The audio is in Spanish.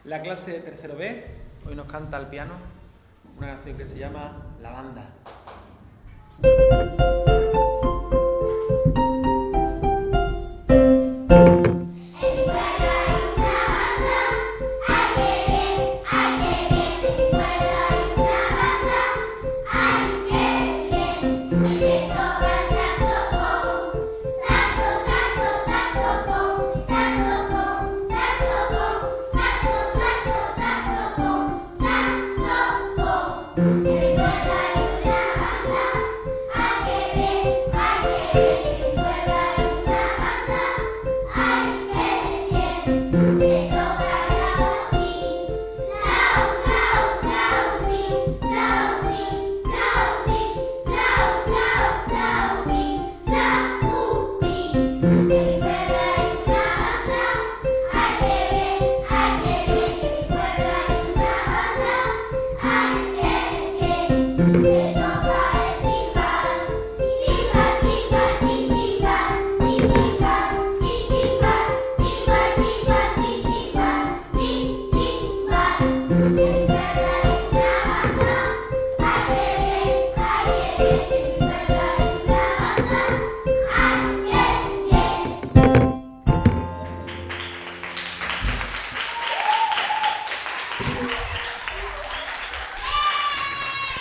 la clase de tercero B. Hoy nos canta al piano una canción que se llama La Banda. Yeah.